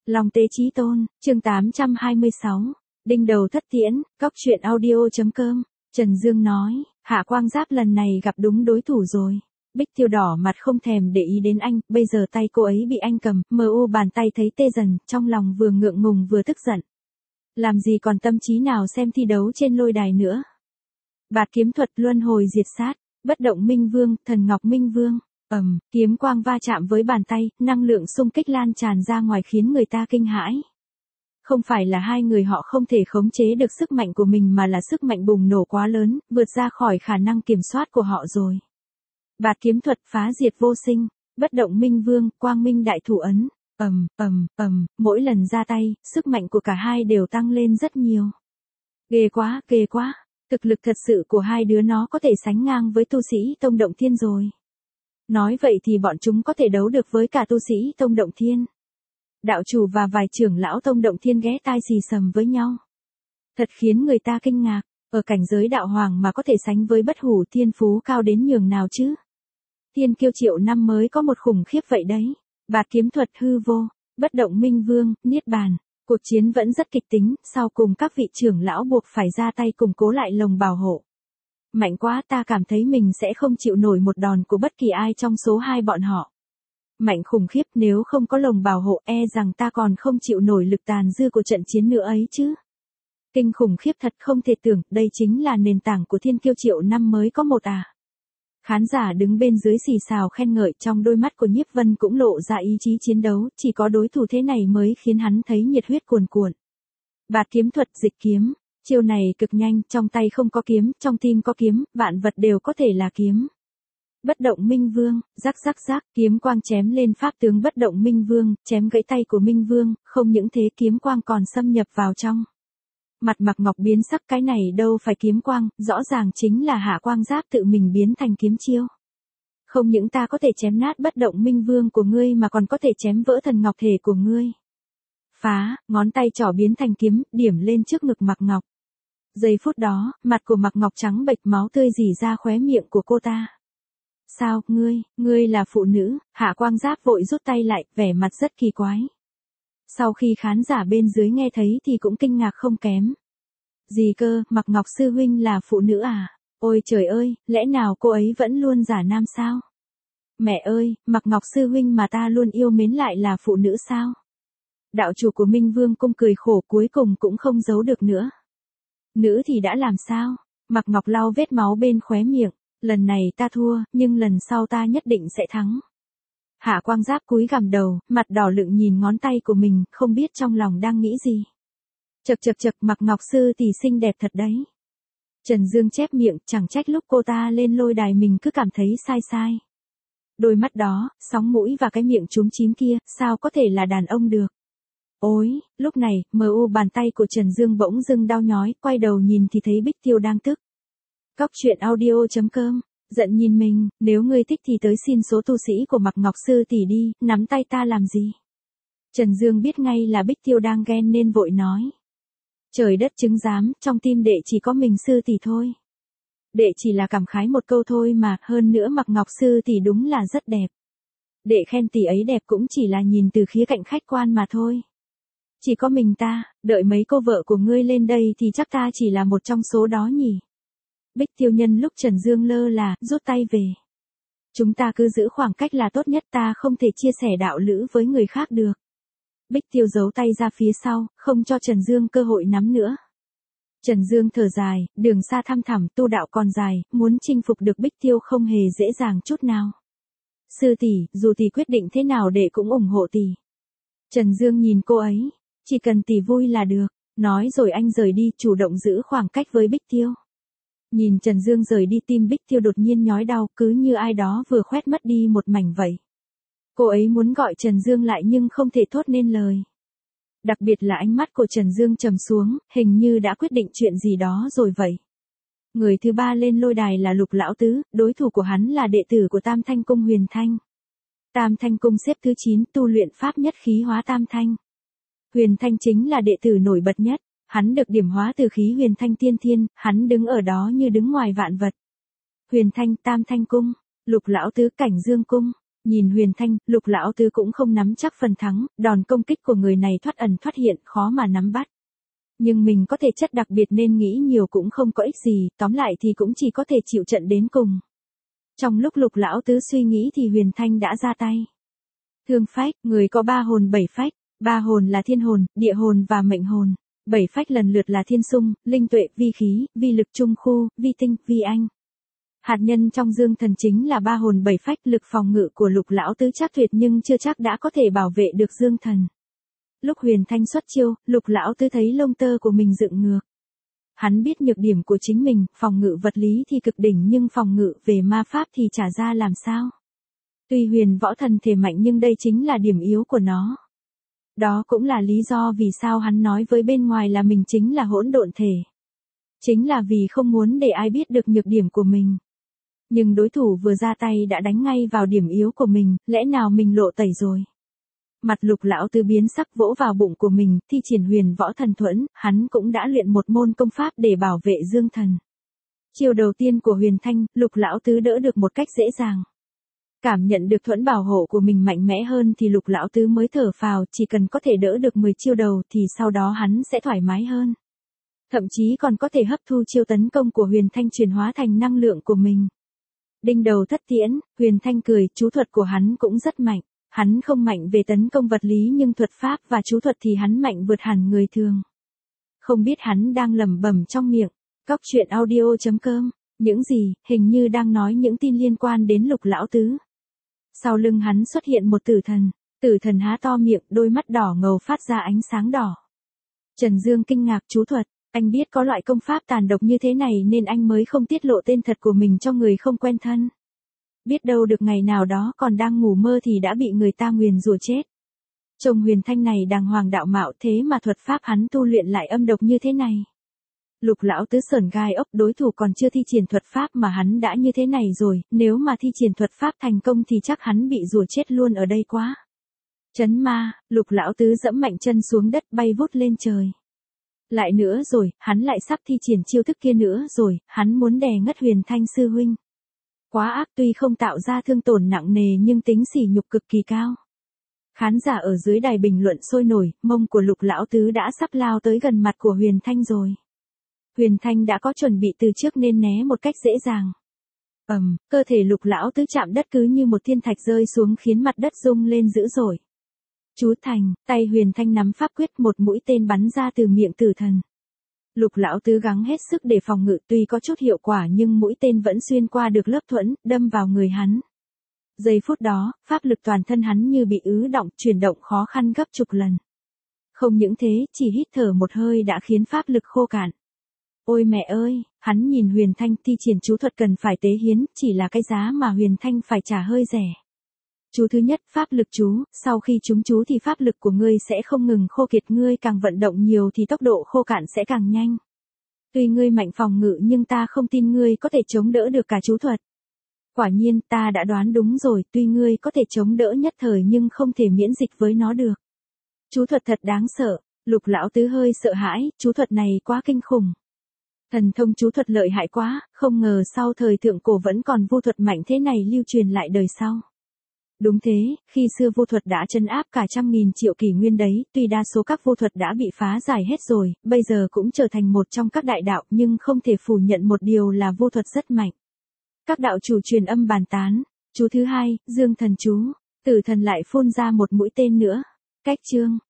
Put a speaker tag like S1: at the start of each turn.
S1: Long Tế Chí Tôn, chương 826, đinh đầu thất tiễn, cóc truyện audio.com, Trần Dương nói, Hạ Quang Giáp lần này gặp đúng đối thủ rồi. Bích Tiêu đỏ mặt không thèm để ý đến anh, bây giờ tay cô ấy bị anh cầm, bàn tay thấy tê dần, trong lòng vừa ngượng ngùng vừa tức giận. Làm gì còn tâm trí nào xem thi đấu trên lôi đài nữa. Bạt kiếm thuật luân hồi diệt sát, bất động minh vương, thần ngọc minh vương. Kiếm quang va chạm với bàn tay, năng lượng xung kích lan tràn ra ngoài khiến người ta kinh hãi. Không phải là hai người họ không thể khống chế được sức mạnh của mình mà là sức mạnh bùng nổ quá lớn, vượt ra khỏi khả năng kiểm soát của họ rồi. Bạt kiếm thuật phá diệt vô sinh, bất động minh vương, quang minh đại thủ ấn. Mỗi lần ra tay, sức mạnh của cả hai đều tăng lên rất nhiều. Ghê quá, thực lực thật sự của hai đứa nó có thể sánh ngang với tu sĩ Tông Động Thiên rồi. Nói vậy thì bọn chúng có thể đấu được với cả tu sĩ Tông Động Thiên. Đạo chủ và vài trưởng lão Tông Động Thiên ghé tai xì xầm với nhau. Thật khiến người ta kinh ngạc, ở cảnh giới đạo hoàng mà có thể sánh với bất hủ thiên phú cao đến nhường nào chứ. Thiên kiêu triệu năm mới có một khủng khiếp vậy đấy. Bạt kiếm thuật hư vô, bất động minh vương, niết bàn. Cuộc chiến vẫn rất kịch tính, sau cùng các vị trưởng lão buộc phải ra tay củng cố lại lồng bảo hộ. Mạnh quá, ta cảm thấy mình sẽ không chịu nổi một đòn của bất kỳ ai trong số hai bọn họ. Mạnh khủng khiếp, nếu không có lồng bảo hộ rằng ta còn không chịu nổi lực tàn dư của trận chiến nữa ấy chứ. Kinh khủng khiếp thật không thể tưởng, đây chính là nền tảng của thiên kiêu triệu năm mới có một à. Khán giả đứng bên dưới xì xào khen ngợi, trong đôi mắt của Nhiếp Vân cũng lộ ra ý chí chiến đấu, chỉ có đối thủ thế này mới khiến hắn thấy nhiệt huyết cuồn cuộn. Bạt kiếm thuật dịch kiếm, chiêu này cực nhanh, trong tay không có kiếm, trong tim có kiếm, vạn vật đều có thể là kiếm. Bất động minh vương, rắc, kiếm quang chém lên pháp tướng bất động minh vương, chém gãy tay của minh vương, không những thế kiếm quang còn xâm nhập vào trong. Mặt Mạc Ngọc biến sắc, cái này đâu phải kiếm quang, rõ ràng chính là Hạ Quang Giáp tự mình biến thành kiếm chiêu. Không những ta có thể chém nát bất động minh vương của ngươi mà còn có thể chém vỡ thần ngọc thể của ngươi. Phá, ngón tay trỏ biến thành kiếm, điểm lên trước ngực Mạc Ngọc. Giây phút đó, mặt của Mạc Ngọc trắng bệch, máu tươi rỉ ra khóe miệng của cô ta. Sao, ngươi là phụ nữ? Hạ Quang Giáp vội rút tay lại, vẻ mặt rất kỳ quái. Sau khi khán giả bên dưới nghe thấy thì cũng kinh ngạc không kém. Gì cơ, Mạc Ngọc sư huynh là phụ nữ à? Ôi trời ơi, lẽ nào cô ấy vẫn luôn giả nam sao? Mẹ ơi, Mạc Ngọc sư huynh mà ta luôn yêu mến lại là phụ nữ sao? Đạo chủ của Minh Vương Cung cười khổ, cuối cùng cũng không giấu được nữa. Nữ thì đã làm sao? Mạc Ngọc lau vết máu bên khóe miệng. Lần này ta thua, nhưng lần sau ta nhất định sẽ thắng. Hạ Quang Giáp cúi gằm đầu, mặt đỏ lựng nhìn ngón tay của mình, không biết trong lòng đang nghĩ gì. Chậc, Mạc Ngọc sư tỷ xinh đẹp thật đấy. Trần Dương chép miệng, chẳng trách lúc cô ta lên lôi đài mình cứ cảm thấy sai. Đôi mắt đó, sóng mũi và cái miệng chúm chím kia, sao có thể là đàn ông được. Ôi, lúc này, bàn tay của Trần Dương bỗng dưng đau nhói, quay đầu nhìn thì thấy Bích Tiêu đang tức. Cóc truyện audio.com, giận nhìn mình, nếu ngươi thích thì tới xin số tu sĩ của Mạc Ngọc sư tỷ đi, nắm tay ta làm gì? Trần Dương biết ngay là Bích Tiêu đang ghen nên vội nói. Trời đất chứng giám, trong tim đệ chỉ có mình sư tỷ thôi. Đệ chỉ là cảm khái một câu thôi mà, hơn nữa Mạc Ngọc sư tỷ đúng là rất đẹp. Đệ khen tỷ ấy đẹp cũng chỉ là nhìn từ khía cạnh khách quan mà thôi. Chỉ có mình ta, đợi mấy cô vợ của ngươi lên đây thì chắc ta chỉ là một trong số đó nhỉ. Bích Tiêu nhân lúc Trần Dương lơ là, rút tay về. Chúng ta cứ giữ khoảng cách là tốt nhất, ta không thể chia sẻ đạo lữ với người khác được. Bích Tiêu giấu tay ra phía sau, không cho Trần Dương cơ hội nắm nữa. Trần Dương thở dài, đường xa thăm thẳm, tu đạo còn dài, muốn chinh phục được Bích Tiêu không hề dễ dàng chút nào. Sư tỷ, dù tỷ quyết định thế nào đệ cũng ủng hộ tỷ. Trần Dương nhìn cô ấy, chỉ cần tỷ vui là được, nói rồi anh rời đi, chủ động giữ khoảng cách với Bích Tiêu. Nhìn Trần Dương rời đi, tim Bích Tiêu đột nhiên nhói đau, cứ như ai đó vừa khoét mất đi một mảnh vậy. Cô ấy muốn gọi Trần Dương lại nhưng không thể thốt nên lời. Đặc biệt là ánh mắt của Trần Dương trầm xuống, hình như đã quyết định chuyện gì đó rồi vậy. Người thứ ba lên lôi đài là Lục Lão Tứ, đối thủ của hắn là đệ tử của Tam Thanh Cung Huyền Thanh. Tam Thanh Cung xếp thứ 9, tu luyện pháp nhất khí hóa tam thanh. Huyền Thanh chính là đệ tử nổi bật nhất. Hắn được điểm hóa từ khí Huyền Thanh tiên thiên, hắn đứng ở đó như đứng ngoài vạn vật. Huyền Thanh, Tam Thanh Cung, Lục Lão Tứ, Cảnh Dương Cung. Nhìn Huyền Thanh, Lục lão tứ cũng không nắm chắc phần thắng, đòn công kích của người này thoát ẩn thoát hiện, khó mà nắm bắt. Nhưng mình có thể chất đặc biệt nên nghĩ nhiều cũng không có ích gì, tóm lại thì cũng chỉ có thể chịu trận đến cùng. Trong lúc Lục lão tứ suy nghĩ thì Huyền Thanh đã ra tay. Thương phách, người có 3 hồn 7 phách, 3 hồn là thiên hồn, địa hồn và mệnh hồn. 7 phách lần lượt là thiên xung, linh tuệ, vi khí, vi lực trung khu, vi tinh, vi anh. Hạt nhân trong dương thần chính là 3 hồn 7 phách, lực phòng ngự của Lục lão tứ chắc tuyệt nhưng chưa chắc đã có thể bảo vệ được dương thần. Lúc Huyền Thanh xuất chiêu, Lục lão tứ thấy lông tơ của mình dựng ngược. Hắn biết nhược điểm của chính mình, phòng ngự vật lý thì cực đỉnh nhưng phòng ngự về ma pháp thì trả ra làm sao. Tuy huyền võ thần thể mạnh nhưng đây chính là điểm yếu của nó. Đó cũng là lý do vì sao hắn nói với bên ngoài là mình chính là hỗn độn thể. Chính là vì không muốn để ai biết được nhược điểm của mình. Nhưng đối thủ vừa ra tay đã đánh ngay vào điểm yếu của mình, lẽ nào mình lộ tẩy rồi. Mặt Lục lão tứ biến sắc vỗ vào bụng của mình, thi triển huyền võ thần thuẫn, hắn cũng đã luyện một môn công pháp để bảo vệ dương thần. Chiêu đầu tiên của Huyền Thanh, Lục lão tứ đỡ được một cách dễ dàng. Cảm nhận được thuẫn bảo hộ của mình mạnh mẽ hơn thì Lục lão tứ mới thở phào, chỉ cần có thể đỡ được 10 chiêu đầu thì sau đó hắn sẽ thoải mái hơn. Thậm chí còn có thể hấp thu chiêu tấn công của Huyền Thanh chuyển hóa thành năng lượng của mình. Đinh đầu thất tiễn, Huyền Thanh cười, chú thuật của hắn cũng rất mạnh. Hắn không mạnh về tấn công vật lý nhưng thuật pháp và chú thuật thì hắn mạnh vượt hẳn người thường. Không biết hắn đang lẩm bẩm trong miệng. Cóc truyện audio.com. Những gì, hình như đang nói những tin liên quan đến Lục lão tứ. Sau lưng hắn xuất hiện một tử thần. Tử thần há to miệng, đôi mắt đỏ ngầu phát ra ánh sáng đỏ. Trần Dương kinh ngạc, chú thuật. Anh biết có loại công pháp tàn độc như thế này nên anh mới không tiết lộ tên thật của mình cho người không quen thân. Biết đâu được ngày nào đó còn đang ngủ mơ thì đã bị người ta nguyền rủa chết. Trông Huyền Thanh này đàng hoàng đạo mạo thế mà thuật pháp hắn tu luyện lại âm độc như thế này. Lục lão tứ sởn gai ốc, đối thủ còn chưa thi triển thuật pháp mà hắn đã như thế này rồi, nếu mà thi triển thuật pháp thành công thì chắc hắn bị rủa chết luôn ở đây quá. Chấn ma, Lục lão tứ dẫm mạnh chân xuống đất bay vút lên trời. Lại nữa rồi, hắn lại sắp thi triển chiêu thức kia nữa rồi, hắn muốn đè ngất Huyền Thanh sư huynh. Quá ác, tuy không tạo ra thương tổn nặng nề nhưng tính sỉ nhục cực kỳ cao. Khán giả ở dưới đài bình luận sôi nổi, mông của Lục lão tứ đã sắp lao tới gần mặt của Huyền Thanh rồi. Huyền Thanh đã có chuẩn bị từ trước nên né một cách dễ dàng. Cơ thể Lục lão tứ chạm đất cứ như một thiên thạch rơi xuống khiến mặt đất rung lên dữ dội. Chú thành, tay Huyền Thanh nắm pháp quyết, một mũi tên bắn ra từ miệng tử thần. Lục lão tứ gắng hết sức để phòng ngự, tuy có chút hiệu quả nhưng mũi tên vẫn xuyên qua được lớp thuẫn, đâm vào người hắn. Giây phút đó, pháp lực toàn thân hắn như bị ứ động, chuyển động khó khăn gấp chục lần. Không những thế, chỉ hít thở một hơi đã khiến pháp lực khô cạn. Ôi mẹ ơi, hắn nhìn Huyền Thanh thi triển chú thuật cần phải tế hiến, chỉ là cái giá mà Huyền Thanh phải trả hơi rẻ. Chú thứ nhất, pháp lực chú, sau khi trúng chú thì pháp lực của ngươi sẽ không ngừng khô kiệt, ngươi càng vận động nhiều thì tốc độ khô cạn sẽ càng nhanh. Tuy ngươi mạnh phòng ngự nhưng ta không tin ngươi có thể chống đỡ được cả chú thuật. Quả nhiên, ta đã đoán đúng rồi, tuy ngươi có thể chống đỡ nhất thời nhưng không thể miễn dịch với nó được. Chú thuật thật đáng sợ, Lục lão tứ hơi sợ hãi, chú thuật này quá kinh khủng. Thần thông chú thuật lợi hại quá, không ngờ sau thời thượng cổ vẫn còn vu thuật mạnh thế này lưu truyền lại đời sau. Đúng thế, khi xưa vu thuật đã trấn áp cả 100.000 triệu kỷ nguyên đấy, tuy đa số các vu thuật đã bị phá giải hết rồi, bây giờ cũng trở thành một trong các đại đạo nhưng không thể phủ nhận một điều là vu thuật rất mạnh. Các đạo chủ truyền âm bàn tán. Chú thứ hai, Dương thần chú. Tử thần lại phun ra một mũi tên nữa. Cách chương.